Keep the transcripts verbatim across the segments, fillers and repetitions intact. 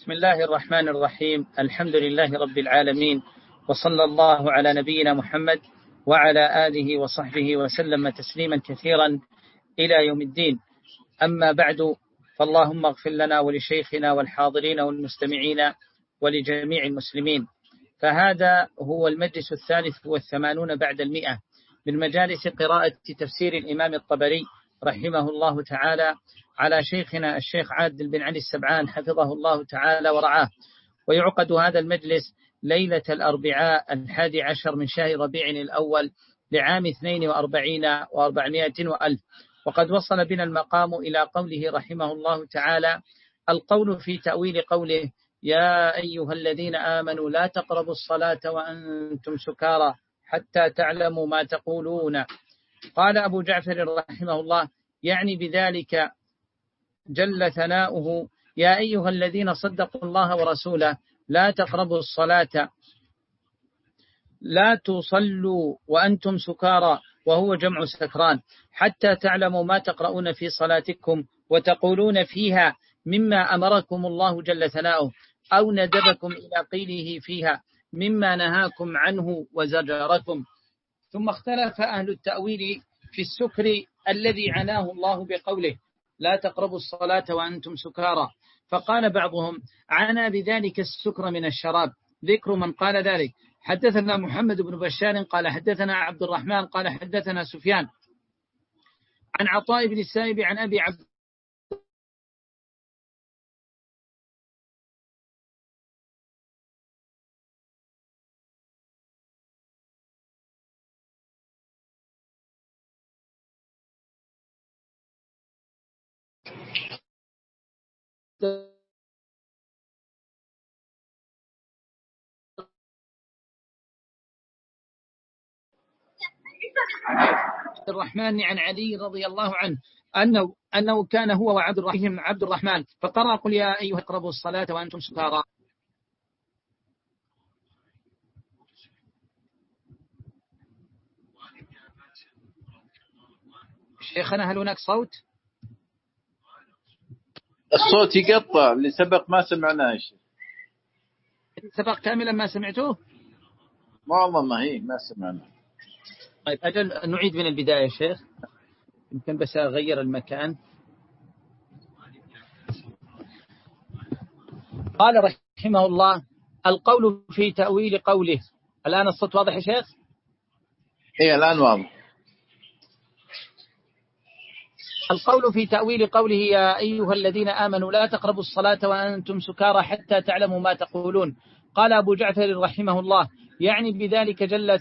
بسم الله الرحمن الرحيم. الحمد لله رب العالمين، وصلى الله على نبينا محمد وعلى آله وصحبه وسلم تسليما كثيرا إلى يوم الدين. أما بعد، فاللهم اغفر لنا ولشيخنا والحاضرين والمستمعين ولجميع المسلمين. فهذا هو المجلس الثالث والثمانون بعد المئة من مجالس قراءة تفسير الإمام الطبري رحمه الله تعالى على شيخنا الشيخ عادل بن علي السبعان حفظه الله تعالى ورعاه. ويعقد هذا المجلس ليلة الأربعاء الحادي عشر من شهر ربيع الأول لعام اثنين وأربعين وأربعمائة وألف. وقد وصل بنا المقام إلى قوله رحمه الله تعالى: القول في تأويل قوله: يا أيها الذين آمنوا لا تقربوا الصلاة وأنتم سكارى حتى تعلموا ما تقولون. قال أبو جعفر رحمه الله: يعني بذلك جل ثناؤه: يا أيها الذين صدقوا الله ورسوله لا تقربوا الصلاة، لا تصلوا وأنتم سكارى، وهو جمع سكران، حتى تعلموا ما تقرؤون في صلاتكم وتقولون فيها مما أمركم الله جل ثناؤه، أو ندبكم إلى قيله فيها مما نهاكم عنه وزجركم. ثم اختلف أهل التأويل في السكر الذي عناه الله بقوله: لا تقربوا الصلاة وأنتم سكارى. فقال بعضهم: عنا بذلك السكر من الشراب، ذكر من قال ذلك. حدثنا محمد بن بشار قال حدثنا عبد الرحمن قال حدثنا سفيان عن عطاء بن السائب عن أبي عبد الرحمن عن علي رضي الله عنه أنه, أنه كان هو وعبد الرحيم عبد الرحمن فقرأ: قل يا أيها اقربوا الصلاة وأنتم سكارى. شيخنا هل هناك صوت؟ الصوت يقطع، اللي سبق ما سمعناه. سبق كاملا ما سمعتوه؟ معظم هي ما سمعناه. طيب أجل نعيد من البداية شيخ، يمكن بس أغير المكان. قال رحمه الله: القول في تأويل قوله. الآن الصوت واضح يا شيخ؟ إيه الآن واضح. القول في تأويل قوله: يا أيها الذين آمنوا لا تقربوا الصلاة وأنتم سكارى حتى تعلموا ما تقولون. قال أبو جعفر رحمه الله: يعني بذلك جل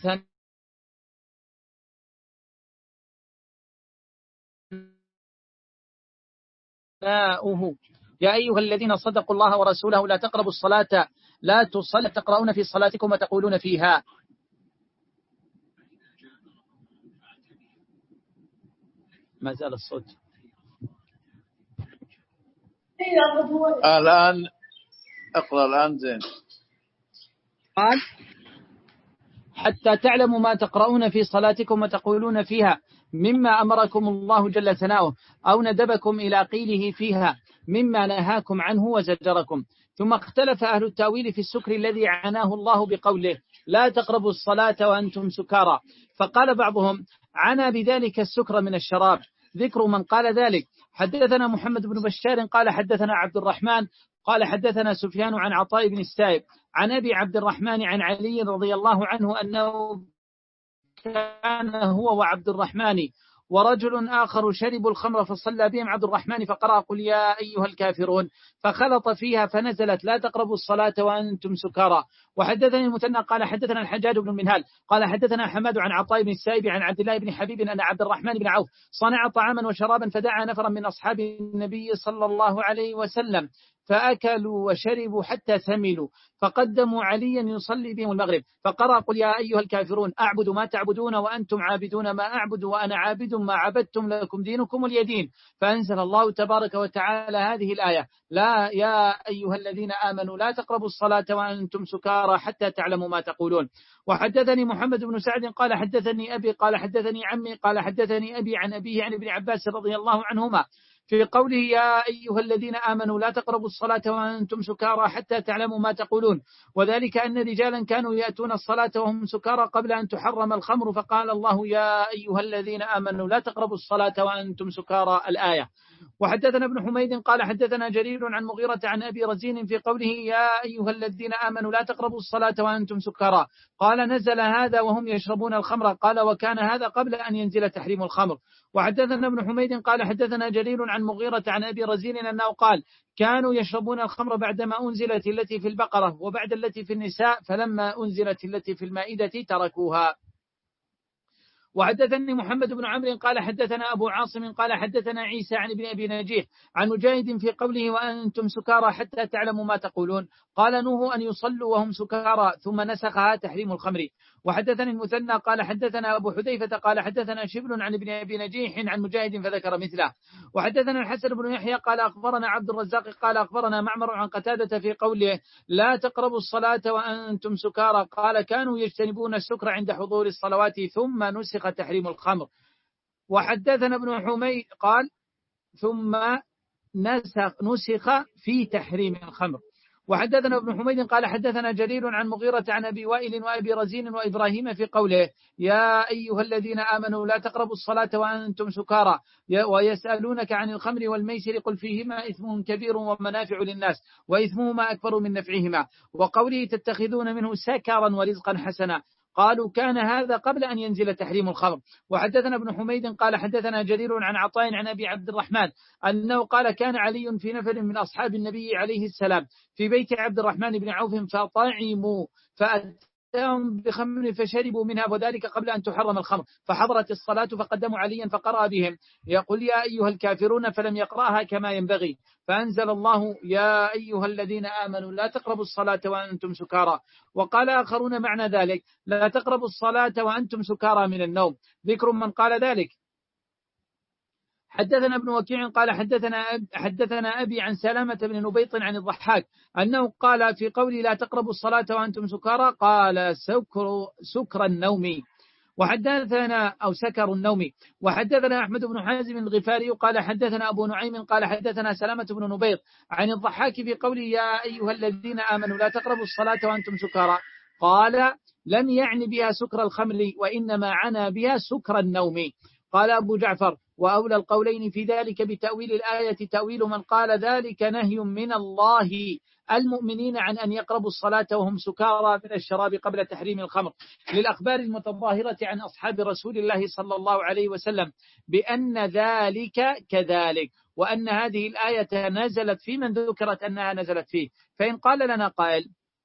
ثناؤه: يا أيها الذين صدقوا الله ورسوله لا تقربوا الصلاة، لا تصلوا تقرؤون في صلاتكم وتقولون فيها. ما زال الصوت. الآن اقرأ الآن زين. قال: حتى تعلموا ما تقرؤون في صلاتكم وتقولون فيها مما أمركم الله جل ثناؤه، أو ندبكم إلى قيله فيها مما نهاكم عنه وزجركم. ثم اختلف أهل التأويل في السكر الذي عناه الله بقوله: لا تقربوا الصلاة وأنتم سكارى. فقال بعضهم: عنا بذلك السكر من الشراب، ذكر من قال ذلك. حدثنا محمد بن بشار قال حدثنا عبد الرحمن قال حدثنا سفيان عن عطاء بن السائب عن أبي عبد الرحمن عن علي رضي الله عنه أنه كان هو وعبد الرحمن ورجل آخر شربوا الخمر فصلى بهم عبد الرحمن فقرأ: قل يا أيها الكافرون، فخلط فيها فنزلت: لا تقربوا الصلاة وأنتم سكارى. وحدثني المثنى قال حدثنا الحجاج بن المنهال قال حدثنا حماد عن عطاء بن السائب عن عبد الله بن حبيب أن عبد الرحمن بن عوف صنع طعاما وشرابا فدعا نفرا من أصحاب النبي صلى الله عليه وسلم فأكلوا وشربوا حتى ثملوا، فقدموا عليا يصلي بهم المغرب فقرأ: قل يا أيها الكافرون، أعبد ما تعبدون وأنتم عابدون ما أعبد وأنا عابد ما عبدتم لكم دينكم ولي دين. فأنزل الله تبارك وتعالى هذه الآية: لا يا أيها الذين آمنوا لا تقربوا الصلاة وأنتم سكارى حتى تعلموا ما تقولون. وحدثني محمد بن سعد قال حدثني أبي قال حدثني عمي قال حدثني أبي عن أبيه عن ابن عباس رضي الله عنهما في قوله يا أيها الذين آمنوا لا تقربوا الصلاة وأنتم سكارى حتى تعلموا ما تقولون، وذلك أن رجالا كانوا يأتون الصلاة وهم سكارى قبل أن تحرم الخمر، فقال الله يا أيها الذين آمنوا لا تقربوا الصلاة وأنتم سكارى الآية. وحدثنا ابن حميد قال حدثنا جرير عن مغيرة عن أبي رزين في قوله يا أيها الذين آمنوا لا تقربوا الصلاة وأنتم سكارى، قال نزل هذا وهم يشربون الخمر، قال وكان هذا قبل أن ينزل تحريم الخمر. وحدثنا ابن حميد قال حدثنا جرير عن مغيرة عن أبي رزين أنه قال كانوا يشربون الخمر بعدما أنزلت التي في البقرة وبعد التي في النساء، فلما أنزلت التي في المائدة تركوها. وحدثني محمد بن عمرو قال حدثنا أبو عاصم قال حدثنا عيسى عن ابن أبي نجيح عن مجاهد في قوله وأنتم سكارى حتى تعلموا ما تقولون، قال نوه أن يصلوا وهم سكارى ثم نسخها تحريم الخمر. وحدثني المثنى قال حدثنا أبو حذيفة قال حدثنا شبل عن ابن أبي نجيح عن مجاهد فذكر مثله. وحدثنا الحسن بن يحيى قال أخبرنا عبد الرزاق قال أخبرنا معمر عن قتادة في قوله لا تقربوا الصلاة وأنتم سكارى، قال كانوا يجتنبون السكر عند حضور الصلوات ثم نسخ تحريم الخمر. وحدثنا ابن حميد قال ثم نسخ, نسخ في تحريم الخمر. وحدثنا ابن حميد قال حدثنا جرير عن مغيرة عن أبي وائل وأبي رزين وإبراهيم في قوله يا أيها الذين آمنوا لا تقربوا الصلاة وأنتم سكارى ويسألونك عن الخمر والميسر قل فيهما إثم كبير ومنافع للناس وإثمهما أكبر من نفعهما، وقوله تتخذون منه سكرا ورزقا حسنا، قالوا كان هذا قبل أن ينزل تحريم الخمر. وحدثنا ابن حميد قال حدثنا جرير عن عطاء عن أبي عبد الرحمن أنه قال كان علي في نفر من أصحاب النبي عليه السلام في بيت عبد الرحمن بن عوف فطعموا فأتاهم بخمر فشربوا منها، وذلك قبل أن تحرم الخمر، فحضرت الصلاة فقدموا عليا فقرأ بهم يقول يا أيها الكافرون فلم يقرأها كما ينبغي، فأنزل الله يا أيها الذين آمنوا لا تقربوا الصلاة وأنتم سكارى. وقال آخرون معنى ذلك لا تقربوا الصلاة وأنتم سكارى من النوم، ذكر من قال ذلك. حدثنا ابن وكيع قال حدثنا حدثنا أبي عن سلامة بن نبيط عن الضحاك أنه قال في قولي لا تقربوا الصلاة وأنتم سكارى قال سكر سكر النوم، وحدثنا أو سكر النوم. وحدثنا أحمد بن حازم الغفاري قال حدثنا أبو نعيم قال حدثنا سلامة بن نبيط عن الضحاك في قوله يا أيها الذين آمنوا لا تقربوا الصلاة وأنتم سكارى، قال لم يعني بها سكر الخمر وإنما عنى بها سكر النوم. قال أبو جعفر وأولى القولين في ذلك بتأويل الآية تأويل من قال ذلك نهي من الله المؤمنين عن أن يقربوا الصلاة وهم سكارى من الشراب قبل تحريم الخمر، للأخبار المتظاهرة عن أصحاب رسول الله صلى الله عليه وسلم بأن ذلك كذلك، وأن هذه الآية نزلت في من ذكرت أنها نزلت فيه. فإن قال لنا قائل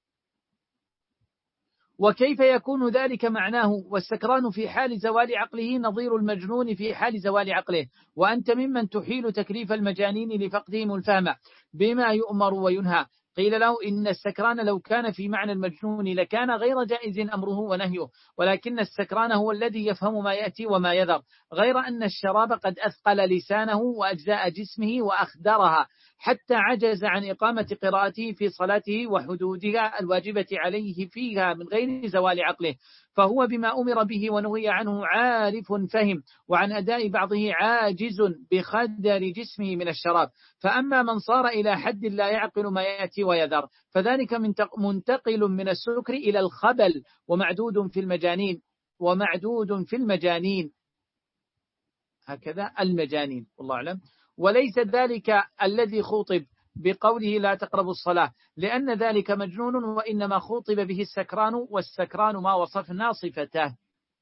وكيف يكون ذلك معناه والسكران في حال زوال عقله نظير المجنون في حال زوال عقله، وأنت ممن تحيل تكليف المجانين لفقدهم الفهم بما يؤمر وينهى. قيل له إن السكران لو كان في معنى المجنون لكان غير جائز أمره ونهيه، ولكن السكران هو الذي يفهم ما يأتي وما يذر، غير أن الشراب قد أثقل لسانه وأجزاء جسمه وأخدرها حتى عجز عن إقامة قراءته في صلاته وحدودها الواجبة عليه فيها من غير زوال عقله، فهو بما أمر به ونهي عنه عارف فهم، وعن أداء بعضه عاجز بخدر جسمه من الشراب. فأما من صار إلى حد لا يعقل ما يأتي ويذر فذلك منتقل من السكر إلى الخبل ومعدود في المجانين ومعدود في المجانين هكذا المجانين والله أعلم، وليس ذلك الذي خوطب بقوله لا تقربوا الصلاة، لأن ذلك مجنون وإنما خوطب به السكران، والسكران ما وصفنا صفته.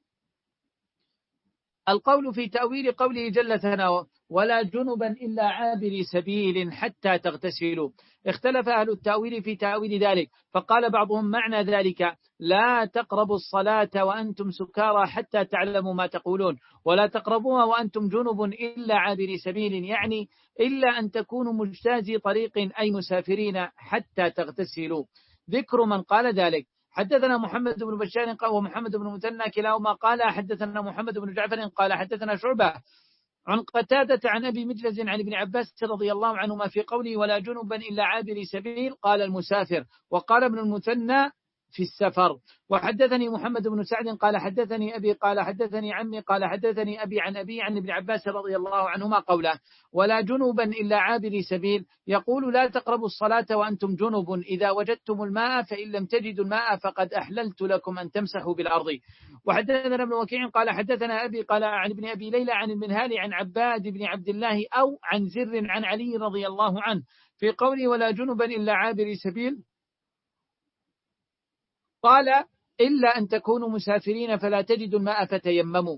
القول في تأويل قوله جل ثناؤه ولا جنبا إلا عابر سبيل حتى تغتسلوا، اختلف أهل التأويل في تأويل ذلك، فقال بعضهم معنى ذلك لا تقربوا الصلاة وأنتم سكارى حتى تعلموا ما تقولون، ولا تقربوها وأنتم جنب إلا عابر سبيل، يعني إلا أن تكونوا مجتازي طريق أي مسافرين حتى تغتسلوا، ذكر من قال ذلك. حدثنا محمد بن بشار ومحمد بن مثنى كلاهما قال حدثنا محمد بن جعفر قال حدثنا شعبة عن قتادة عن أبي مجلز عن ابن عباس رضي الله عنهما في قوله ولا جنبا إلا عابر سبيل قال المسافر، وقال ابن المثنى في السفر. وحدثني محمد بن سعد قال حدثني أبي قال حدثني عمي قال حدثني أبي عن أبي عن ابن عباس رضي الله عنهما قوله ولا جنوبا إلا عابري سبيل يقول لا تقربوا الصلاة وأنتم جنب إذا وجدتم الماء فإن لم تجدوا الماء فقد أحللت لكم أن تمسحوا بالأرض. وحدثنا ابن وكيع قال حدثنا أبي قال عن ابن أبي ليلى عن المنهال عن عباد بن عبد الله أو عن زر عن علي رضي الله عنه في قوله ولا جنبا إلا عابري سبيل قال إلا أن تكونوا مسافرين فلا تجدوا الماء فتيمموا.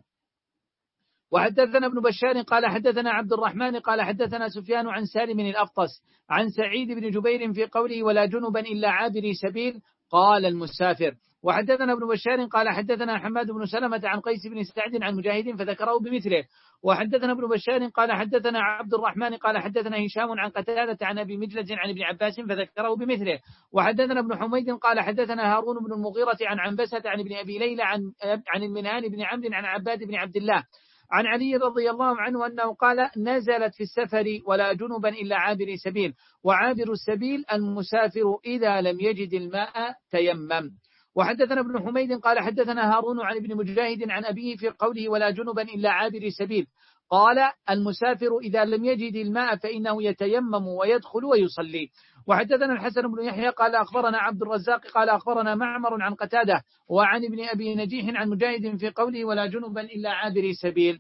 وحدثنا ابن بشار قال حدثنا عبد الرحمن قال حدثنا سفيان عن سالم الأفطس عن سعيد بن جبير في قوله ولا جنبا إلا عابري سبيل قال المسافر. وحدثنا ابن بشار قال حدثنا حماد بن سلمة عن قيس بن سعد عن مجاهد فذكره بمثله. وحدثنا ابن بشار قال حدثنا عبد الرحمن قال حدثنا هشام عن قتادة عن أبي مجلد عن ابن عباس فذكره بمثله. وحدثنا ابن حميد قال حدثنا هارون بن المغيرة عن عنبسة عن ابن أبي ليلى عن عن المنهال بن عمرو عن عباد بن عبد الله عن علي رضي الله عنه أنه قال نزلت في السفر ولا جنبا إلا عابر سبيل وعابر السبيل المسافر إذا لم يجد الماء تيمم. وحدثنا ابن حميد قال حدثنا هارون عن ابن مجاهد عن أبيه في قوله ولا جنبا إلا عابر سبيل قال المسافر إذا لم يجد الماء فإنه يتيمم ويدخل ويصلي. وحدثنا الحسن بن يحيى قال أخبرنا عبد الرزاق قال أخبرنا معمر عن قتادة وعن ابن أبي نجيح عن مجاهد في قوله ولا جنبا إلا عابر سبيل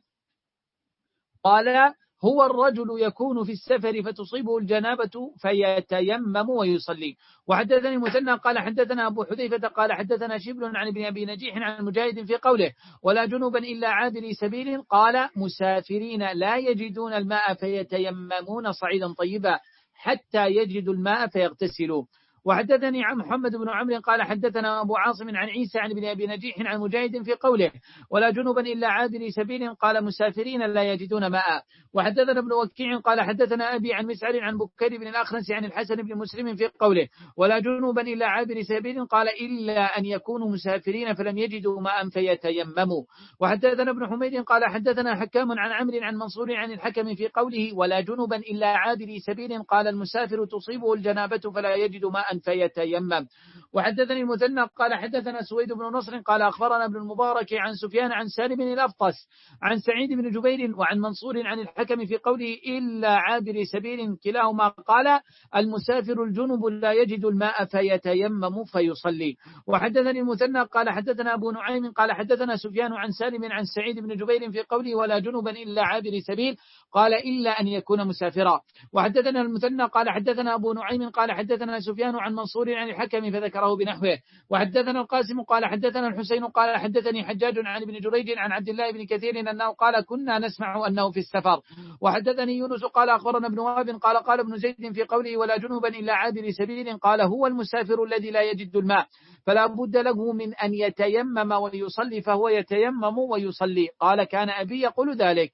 قال هو الرجل يكون في السفر فتصيبه الجنابة فيتيمم ويصلي. وحدثني مثنى قال حدثنا أبو حذيفة قال حدثنا شبل عن ابن أبي نجيح عن مجاهد في قوله ولا جنبا إلا عابر سبيل قال مسافرين لا يجدون الماء فيتيممون صعيدا طيبا حتى يجدوا الماء فيغتسلوا. وحدثني عن محمد بن عمرو قال حدثنا أبو عاصم عن عيسى عن ابن أبي نجيح عن مجاهد في قوله ولا جنبا إلا عابر سبيل قال مسافرين لا يجدون ماء. وحدثنا ابن وكيع قال حدثنا أبي عن مسعر عن بكير بن الأخنس عن الحسن بن مسلم في قوله ولا جنبا إلا عابر سبيل قال إلا أن يكونوا مسافرين فلم يجدوا ماء فيتيمموا. وحدثنا ابن حميد قال حدثنا حكام عن عمرو عن منصور عن الحكم في قوله ولا جنبا إلا عابر سبيل قال المسافر تصيبه الجنابة فلا يجد ماء فيتيمم. وحدثني المثنى قال حدثنا سويد بن نصر قال أخبرنا ابن المبارك عن سفيان عن سالم الأفطس عن سعيد بن جبير وعن منصور عن الحكم في قوله إلا عابر سبيل كلاهما قال المسافر الجنب لا يجد الماء فيتيمم فيصلي. وحدثني المثنى قال حدثنا أبو نعيم قال حدثنا سفيان عن سالم عن سعيد بن جبير في قوله ولا جنبا إلا عابر سبيل قال إلا أن يكون مسافرا. وحدثنا المثنى قال حدثنا أبو نعيم قال حدثنا سفيان عن منصور عن الحكم فذكره بنحوه. وحدثنا القاسم قال حدثنا الحسين قال حدثني حجاج عن ابن جريج عن عبد الله بن كثير أنه قال كنا نسمع أنه في السفر. وحدثني يونس قال أخبرنا ابن وهب قال قال ابن زيد في قوله ولا جنبا إلا عابر سبيل قال هو المسافر الذي لا يجد الماء فلا بد له من أن يتيمم ويصلي فهو يتيمم ويصلي قال كان أبي يقول ذلك.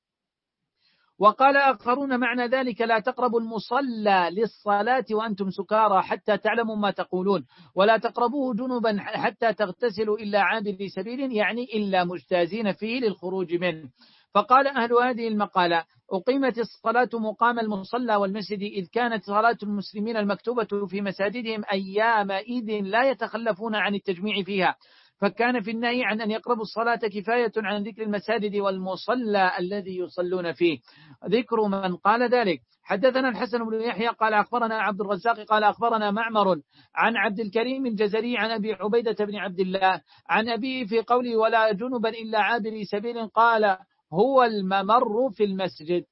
وقال آخرون معنى ذلك لا تقربوا المصلى للصلاة وأنتم سكارى حتى تعلموا ما تقولون ولا تقربوه جنبا حتى تغتسلوا إلا عابر سبيل يعني إلا مجتازين فيه للخروج منه. فقال أهل هذه المقالة أقيمت الصلاة مقام المصلى والمسجد إذ كانت صلاة المسلمين المكتوبة في مساجدهم أيام إذ لا يتخلفون عن التجميع فيها فكان في النهي عن أن يقربوا الصلاة كفاية عن ذكر المساجد والمصلى الذي يصلون فيه. ذكر من قال ذلك. حدثنا الحسن بن يحيى قال أخبرنا عبد الرزاق قال أخبرنا معمر عن عبد الكريم الجزري عن أبي عبيدة بن عبد الله عن أبيه في قوله ولا جنبا إلا عابر سبيل قال هو الممر في المسجد.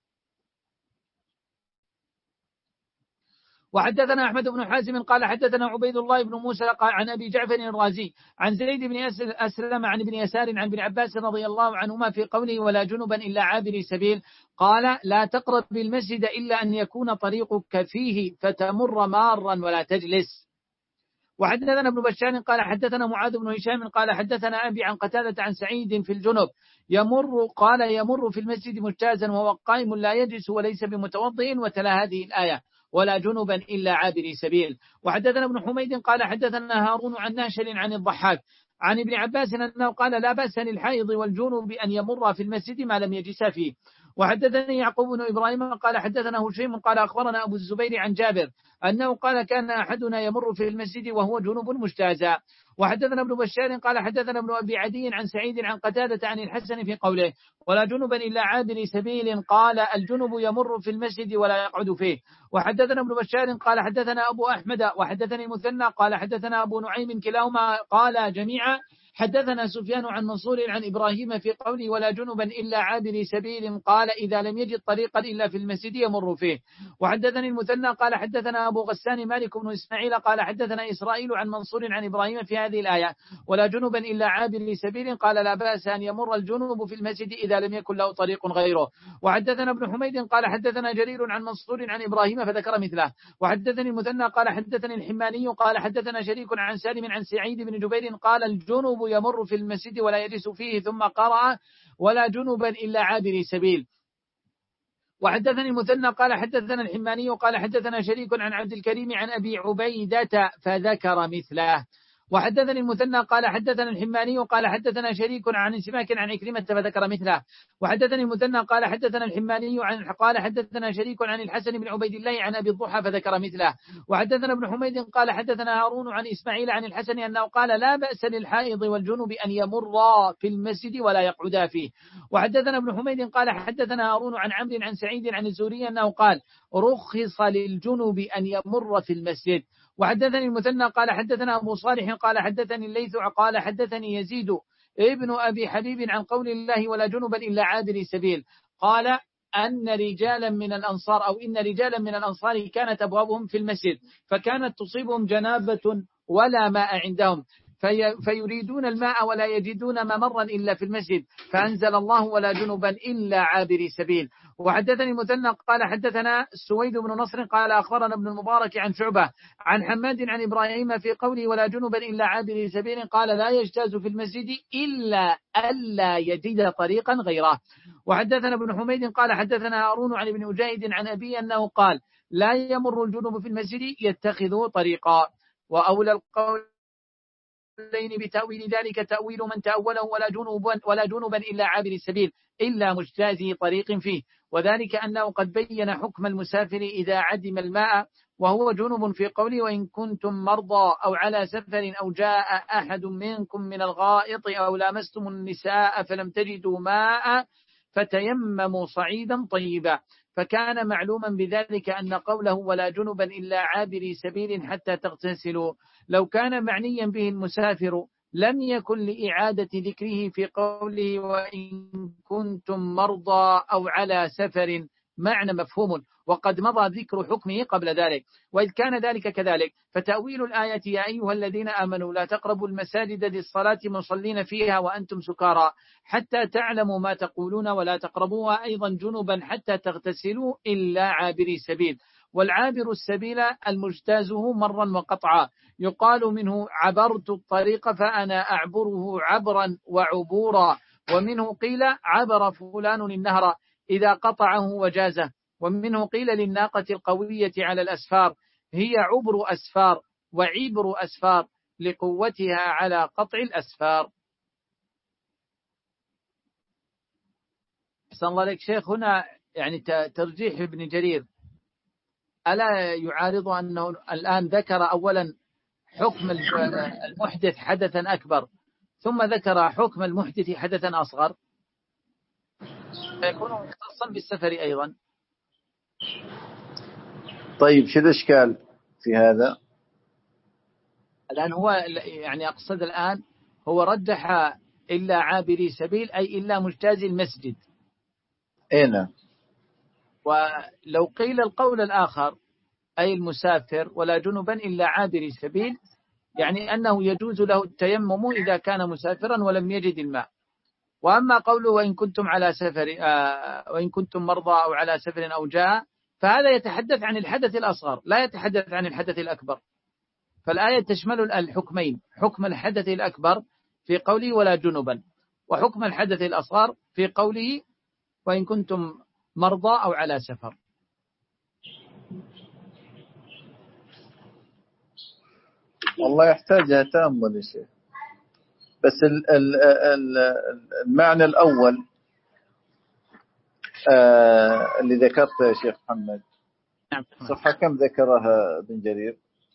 وحدثنا أحمد بن حازم قال حدثنا عبيد الله بن موسى قال عن أبي جعفر الرازي عن زيد بن أسلم عن ابن يسار عن ابن عباس رضي الله عنهما في قوله ولا جنبا إلا عابر سبيل قال لا تقرب بالمسجد إلا أن يكون طريقك فيه فتمر مارا ولا تجلس. وحدثنا ابن بشار قال حدثنا معاذ بن هشام قال حدثنا أبي عن قتادة عن سعيد في الجنب يمر قال يمر في المسجد مجتازا وهو قائم لا يجلس وليس بمتوضئ وتلا هذه الآية ولا جنبا إلا عابر سبيل. وحدثنا ابن حميد قال حدثنا هارون عن ناشل عن الضحاك عن ابن عباس أنه قال لا بأس للحائض والجنوب بأن يمر في المسجد ما لم يجلس فيه. وحدثني يعقوب بن إبراهيم قال حدثنا هشيم قال أخبرنا أبو الزبير عن جابر أنه قال كان أحدنا يمر في المسجد وهو جنوب مجتازا. وحدثنا ابن بشار قال حدثنا ابن أبي عدي عن سعيد عن قتادة عن الحسن في قوله ولا جنبا إلا عابر سبيل قال الجنب يمر في المسجد ولا يقعد فيه. وحدثنا ابن بشار قال حدثنا أبو أحمد وحدثني المثنى قال حدثنا أبو نعيم كلاهما قال جميعا حدثنا سفيان عن منصور عن إبراهيم في قوله ولا جنبا إلا عابر سبيل قال إذا لم يجد طريقا إلا في المسجد يمر فيه. وحدثني المثنى قال حدثنا أبو غسان مالك بن إسماعيل قال حدثنا إسرائيل عن منصور عن إبراهيم في هذه الآية ولا جنبا إلا عابر سبيل قال لا بأس أن يمر الجنوب في المسجد إذا لم يكن له طريق غيره. وحدثنا ابن حميد قال حدثنا جرير عن منصور عن إبراهيم فذكر مثله. وحدثني المثنى قال حدثني الحماني قال حدثنا شريك عن سالم عن سعيد بن جبير قال الجنوب يمر في المسجد ولا يجلس فيه ثم قرأ ولا جنبا إلا عابر سبيل. وحدثني المثنى قال حدثنا الحماني قال حدثنا شريك عن عبد الكريم عن أبي عبيدة فذكر مثله. وحدثني المثنى قال حدثنا الحماني قال حدثنا شريك عن سماك عن عكرمة فذكر مثله. وحدثني المثنى قال حدثنا الحماني عن قال حدثنا شريك عن الحسن بن عبيد الله عن أبي الضحى فذكر مثله. وحدثنا ابن حميد قال حدثنا هارون عن إسماعيل عن الحسن أنه قال لا بأس للحائض والجنب أن يمر في المسجد ولا يقعدا فيه. وحدثنا ابن حميد قال حدثنا هارون عن عمرو عن سعيد عن الزهري أنه قال رخص للجنب أن يمر في المسجد. وحدثني المثنى قال حدثنا أبو صالح قال حدثني الليث قال حدثني يزيد ابن أبي حبيب عن قول الله ولا جنبا إلا عابر سبيل قال أن رجالا من الأنصار أو إن رجالا من الأنصار كانت أبوابهم في المسجد فكانت تصيبهم جنابة ولا ماء عندهم في فيريدون الماء ولا يجدون ممرا إلا في المسجد فأنزل الله ولا جنبا إلا عابر سبيل. وحدثني مثنى قال حدثنا سويد بن نصر قال أخبرنا ابن المبارك عن شعبة عن حماد عن إبراهيم في قوله ولا جنبا إلا عابر سبيل قال لا يجتاز في المسجد إلا ألا يجد طريقا غيره. وحدثنا ابن حميد قال حدثنا هارون عن ابن مجاهد عن أبي أنه قال لا يمر الجنوب في المسجد يتخذه طريقا. وأولى القول بتأويل ذلك تأويل من تأوله ولا جنوبا ولا جنوبا إلا عابر السبيل إلا مجتازي طريق فيه وذلك أنه قد بين حكم المسافر إذا عدم الماء وهو جنوب في قوله وإن كنتم مرضى أو على سفر أو جاء أحد منكم من الغائط أو لامستم النساء فلم تجدوا ماء فتيمموا صعيدا طيبا. فكان معلوما بذلك أن قوله ولا جنبا إلا عابر سبيل حتى تغتسلوا لو كان معنيا به المسافر لم يكن لإعادة ذكره في قوله وإن كنتم مرضى أو على سفر معنى مفهوم وقد مضى ذكر حكمه قبل ذلك. وإذ كان ذلك كذلك فتأويل الآية يا أيها الذين آمنوا لا تقربوا المساجد للصلاة مصلين فيها وأنتم سكارى حتى تعلموا ما تقولون ولا تقربوها أيضا جنبا حتى تغتسلوا إلا عابري سبيل. والعابر السبيل المجتازه مرا وقطعا يقال منه عبرت الطريق فأنا أعبره عبرا وعبورا. ومنه قيل عبر فلان النهر إذا قطعه وجازه. ومنه قيل للناقة القوية على الأسفار هي عبر أسفار وعبر أسفار لقوتها على قطع الأسفار. أحسن الله لك شيخ. هنا يعني ترجيح ابن جرير ألا يعارض أنه الآن ذكر أولا حكم المحدث حدثا أكبر ثم ذكر حكم المحدث حدثا أصغر فيكون مختصا بالسفر أيضا. طيب شو الإشكال في هذا؟ الآن هو يعني أقصد الآن هو رجح إلا عابري سبيل أي إلا مجتاز المسجد. إيه. ولو قيل القول الآخر أي المسافر ولا جنبا إلا عابري سبيل يعني أنه يجوز له التيمم إذا كان مسافرا ولم يجد الماء. وأما قوله وإن كنتم على سفر آه وإن كنتم مرضى أو على سفر أو جاء فهذا يتحدث عن الحدث الأصغر لا يتحدث عن الحدث الأكبر. فالآية تشمل الحكمين حكم الحدث الأكبر في قوله ولا جنبا وحكم الحدث الأصغر في قوله وإن كنتم مرضى أو على سفر. والله يحتاجها تأمل يا شيخ. بس المعنى الأول آه اللي ذكرته يا شيخ محمد. نعم. صفحة كم ذكرها ابن جرير؟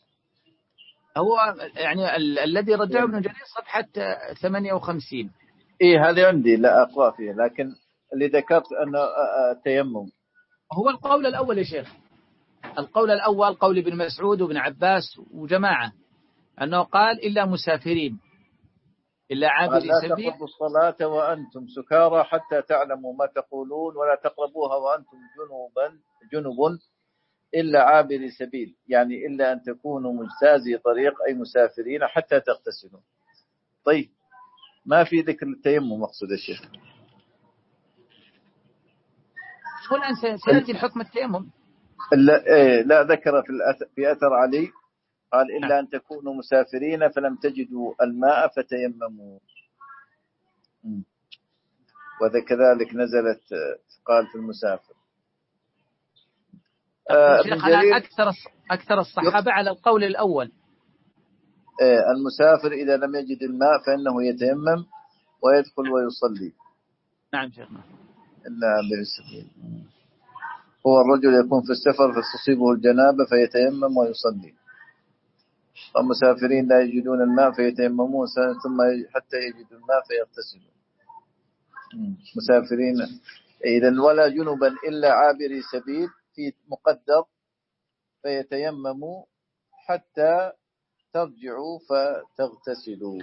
هو يعني ال الذي رجعه ابن جرير صفحة ثمانية وخمسين. إيه هذه عندي لا أقرأ فيها، لكن اللي ذكرت أنه التيمم هو القول الأول يا شيخ، القول الأول قول ابن مسعود وابن عباس وجماعة أنه قال إلا مسافرين، إلا عابري لا سبيل. تقربوا الصلاة وأنتم سكارى حتى تعلموا ما تقولون ولا تقربوها وأنتم جنوبا جنب إلا عابري سبيل، يعني إلا أن تكونوا مجتازي طريق أي مسافرين حتى تغتسلوا. طيب ما في ذكر التيمم مقصود يا شيخ؟ شو الآن سيأتي الحكم التيمم؟ لا, إيه لا ذكر في, في أثر علي قال إلا أن تكونوا مسافرين فلم تجدوا الماء فتيمموا، وكذلك نزلت قال في المسافر. آه أنا أكثر أكثر الصحابة على القول الأول. آه المسافر إذا لم يجد الماء فإنه يتيمم ويدخل ويصلي. نعم شيخنا. إلا عابر السبيل. هو الرجل يكون في السفر فتصيبه الجنابة فيتيمم ويصلي، والمسافرين لا يجدون الماء فيتيممون ثم حتى يجدوا الماء فيغتسلون. مسافرين إذن ولا جنبا إلا عابري سبيل في مقدر فيتيمموا حتى ترجعوا فتغتسلوا.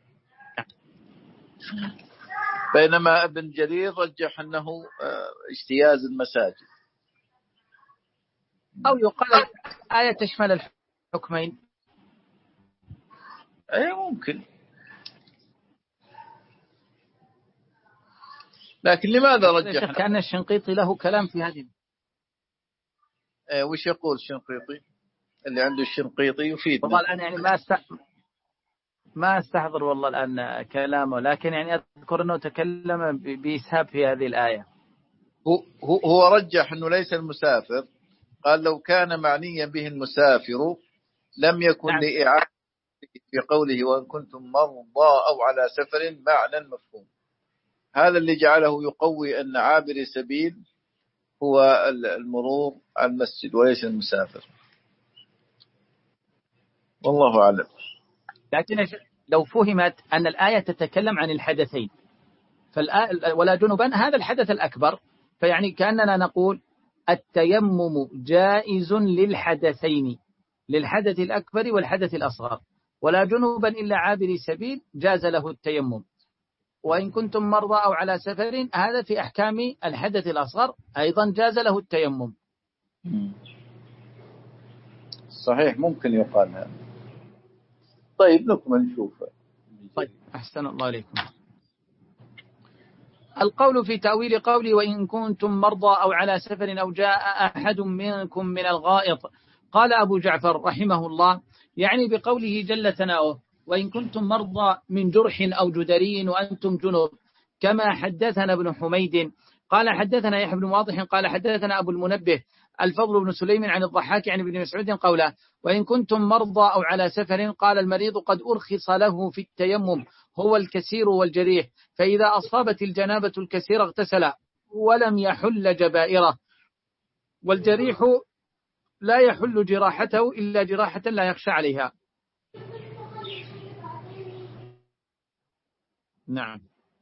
بينما ابن جرير رجح أنه اجتياز المساجد، أو يقال آية تشمل الحكمين. أي ممكن، لكن لماذا رجح؟ كأن الشنقيطي له كلام في هذه. ايه وش يقول الشنقيطي؟ اللي عنده الشنقيطي يفيدنا. والله الآن يعني ما است... ما استحضر والله الآن كلامه، لكن يعني أذكر أنه تكلم بإسهاب في هذه الآية. هو هو رجح أنه ليس المسافر، قال لو كان معنيا به المسافر لم يكن نعم. لإعادة في قوله وإن كنتم مرضى أو على سفر معنى مفهوم. هذا اللي جعله يقوي أن عابر سبيل هو المرور على المسجد وليس المسافر، والله أعلم. لكن لو فهمت أن الآية تتكلم عن الحدثين ولا جنبا هذا الحدث الأكبر، فيعني كأننا نقول التيمم جائز للحدثين، للحدث الأكبر والحدث الأصغر، ولا جنبا إلا عابر سبيل جاز له التيمم. وإن كنتم مرضى أو على سفر هذا في أحكام الحدث الأصغر أيضا جاز له التيمم. صحيح ممكن يقال هذا. طيب نكمل نشوفه. طيب أحسن الله عليكم. القول في تأويل قولي وإن كنتم مرضى أو على سفر أو جاء أحد منكم من الغائط. قال أبو جعفر رحمه الله يعني بقوله جل ثناؤه وإن كنتم مرضى من جرح أو جدري وأنتم جنوب، كما حدثنا ابن حميد قال حدثنا يحيى بن واضح قال حدثنا أبو المنبه الفضل بن سليم عن الضحاك عن ابن مسعود قوله وإن كنتم مرضى أو على سفر قال المريض قد أرخص له في التيمم هو الكثير والجريح، فإذا أصابت الجنابة الكثير اغتسل ولم يحل جبائره، والجريح لا يحل جراحته إلا جراحة لا يخشى عليها. نعم.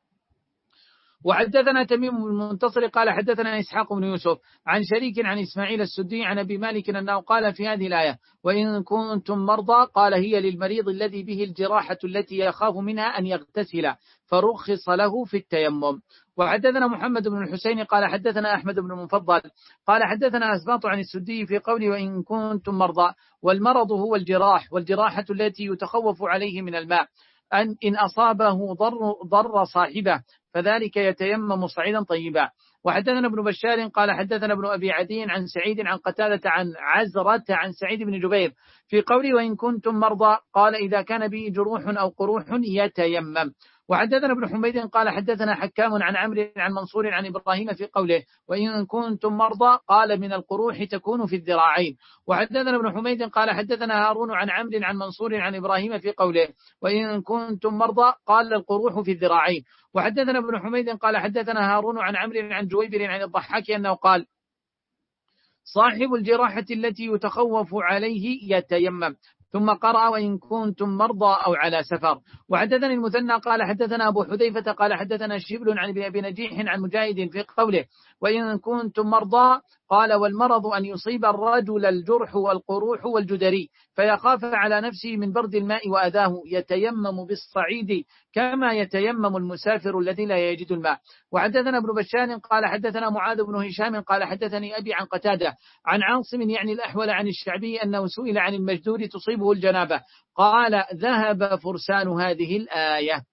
وحدثنا تميم بن المنتصر قال حدثنا إسحاق بن يوسف عن شريك عن إسماعيل السدي عن أبي مالك أنه قال في هذه الآية وإن كنتم مرضى قال هي للمريض الذي به الجراحة التي يخاف منها أن يغتسل فرخص له في التيمم. وحدثنا محمد بن الحسين قال حدثنا أحمد بن المفضل قال حدثنا أسباط عن السدي في قوله وإن كنتم مرضى، والمرض هو الجراح والجراحة التي يتخوف عليه من الماء أن إن أصابه ضر, ضر صاحبه فذلك يتيمم صعيدا طيبا. وحدثنا ابن بشار قال حدثنا ابن أبي عدي عن سعيد عن قتادة عن عزرة عن سعيد بن جبير في قوله وإن كنتم مرضى قال إذا كان به جروح أو قروح يتيمم. وحدثنا ابن حميد قال حدثنا حكام عن عمرو عن منصور عن إبراهيم في قوله وإن كنتم مرضى قال من القروح تكون في الذراعين. وحدثنا ابن حميد قال حدثنا هارون عن عمرو عن منصور عن إبراهيم في قوله وإن كنتم مرضى قال القروح في الذراعين. وحدثنا ابن حميد قال حدثنا هارون عن عمرو عن جويبر عن الضحاك أنه قال صاحب الجراحة التي يتخوف عليه يتيمم، ثم قرأ وإن كنتم مرضى أو على سفر. وحدثني المثنى قال حدثنا أبو حذيفة قال حدثنا شبل عن أبي نجيح عن مجاهد في قوله وإن كنتم مرضى قال والمرض أن يصيب الرجل الجرح والقروح والجدري فيخاف على نفسه من برد الماء وأذاه يتيمم بالصعيد كما يتيمم المسافر الذي لا يجد الماء. وحدثنا ابن بشار قال حدثنا معاذ بن هشام قال حدثني أبي عن قتادة عن عاصم يعني الأحول عن الشعبي أنه سئل عن المجدور تصيبه الجنابة قال ذهب فرسان هذه الآية.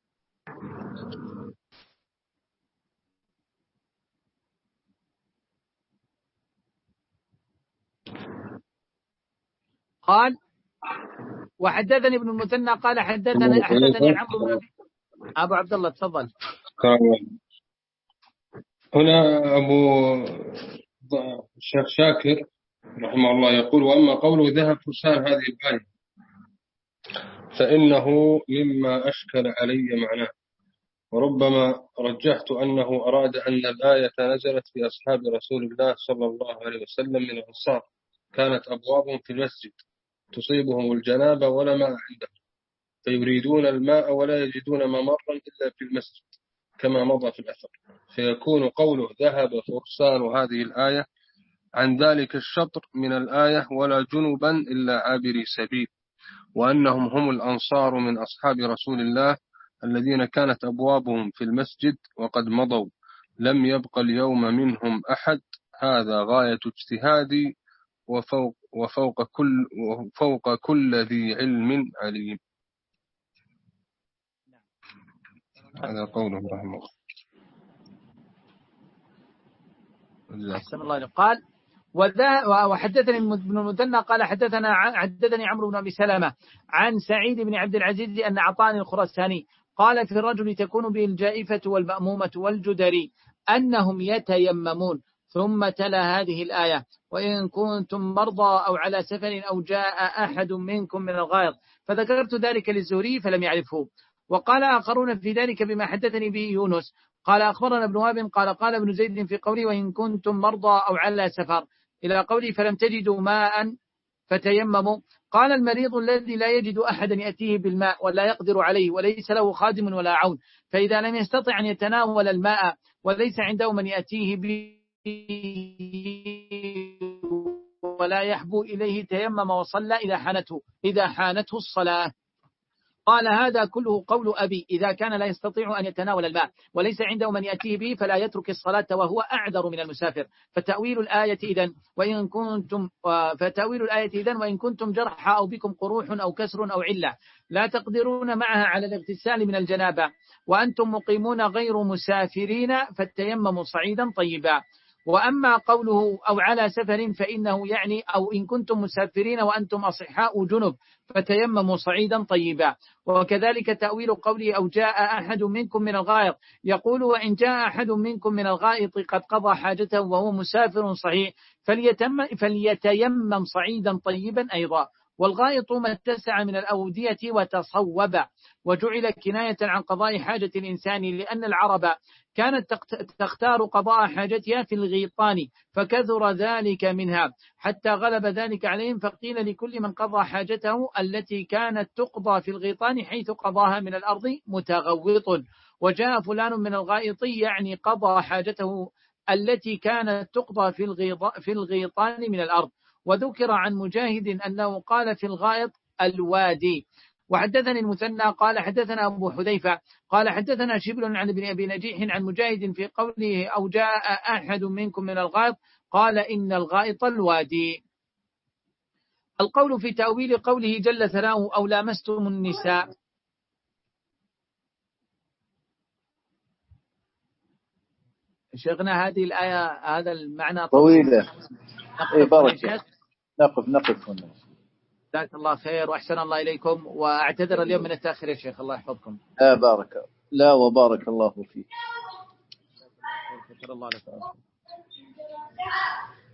قال وحدثني ابن المثنى قال حدثنا حدثني عمرو بن أبو عبد الله تفضل. هنا أبو الشيخ شاكر رحمه الله يقول وأما قوله ذهب فرسان هذه الآية فإنه مما أشكل علي معناه، وربما رجحت أنه أراد أن الآية نزلت في أصحاب رسول الله صلى الله عليه وسلم من الأنصار كانت أبوابهم في المسجد تصيبهم الجنابة ولا ماء عندهم فيريدون الماء ولا يجدون ممرا إلا في المسجد كما مضى في الأثر، فيكون قوله ذهب فرسان هذه الآية عن ذلك الشطر من الآية ولا جنبا إلا عابري سبيل، وأنهم هم الأنصار من أصحاب رسول الله الذين كانت أبوابهم في المسجد وقد مضوا لم يبق اليوم منهم أحد. هذا غاية اجتهادي وفوق, وفوق, كل, وفوق كل ذي علم عليم. هذا قوله رحمه الله. أحسن الله قال وحدثني ابن المثنى قال حدثنا حدثني عمرو بن أبي سلمة عن سعيد بن عبد العزيز أن عطاني الخراساني قال في الرجل تكون به الجائفة والمأمومة والجدري أنهم يتيممون، ثم تلا هذه الآية وإن كنتم مرضى أو على سفر أو جاء أحد منكم من الغائط، فذكرت ذلك للزهري فلم يعرفه. وقال آخرون في ذلك بما حدثني به يونس قال أخبرنا ابن وهب قال قال ابن زيد في قوله وإن كنتم مرضى أو على سفر إلى قوله فلم تجدوا ماء فتيمموا قال المريض الذي لا يجد أحدا يأتيه بالماء ولا يقدر عليه وليس له خادم ولا عون، فإذا لم يستطع أن يتناول الماء وليس عنده من يأتيه به ولا يحبو إليه تيمم وصلى إذا حانته إذا حانته الصلاة. قال هذا كله قول أبي إذا كان لا يستطيع أن يتناول الماء وليس عنده من يأتيه به فلا يترك الصلاة وهو أعذر من المسافر. فتأويل الآية إذن وإن كنتم فتأويل الآية إذن وإن كنتم جرحى أو بكم قروح أو كسر أو علة لا تقدرون معها على الاغتسال من الجنابة وأنتم مقيمون غير مسافرين فالتيمموا صعيدا طيبا. وأما قوله أو على سفر فإنه يعني أو إن كنتم مسافرين وأنتم أصحاء جنب فتيمموا صعيدا طيبا. وكذلك تأويل قوله أو جاء أحد منكم من الغائط يقول وإن جاء أحد منكم من الغائط قد قضى حاجته وهو مسافر صحيح فليتيمم صعيدا طيبا أيضا. والغائط ما اتسع من الأودية وتصوب وجعل كناية عن قضاء حاجة الإنسان لأن العرب كانت تختار قضاء حاجتها في الغيطان فكثر ذلك منها حتى غلب ذلك عليهم فقيل لكل من قضى حاجته التي كانت تقضى في الغيطان حيث قضاها من الأرض متغوط. وجاء فلان من الغائط يعني قضى حاجته التي كانت تقضى في الغيطان من الأرض. وذكر عن مجاهد أنه قال في الغائط الوادي. وحدثني المثنى قال حدثنا أبو حذيفة قال حدثنا شبل عن ابن أبي نجيح عن مجاهد في قوله أو جاء أحد منكم من الغائط قال إن الغائط الوادي. القول في تأويل قوله جل ثناؤه أو لامستم النساء. شيخنا هذه الآية هذا المعنى طويلة بارك نقف نقف هنا. جزاك الله خير وأحسن الله إليكم وأعتذر اليوم من التأخير يا شيخ الله يحفظكم. آه بارك. لا وبارك الله فيك. شكر الله لك.